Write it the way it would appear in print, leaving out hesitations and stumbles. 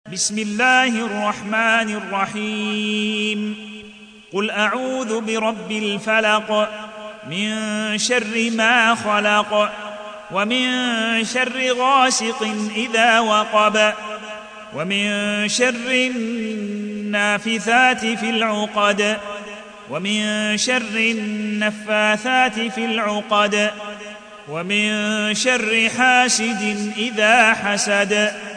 بسم الله الرحمن الرحيم قل أعوذ برب الفلق من شر ما خلق ومن شر غاسق إذا وقب ومن شر النافثات في العقد ومن شر النفاثات في العقد ومن شر حاسد إذا حسد.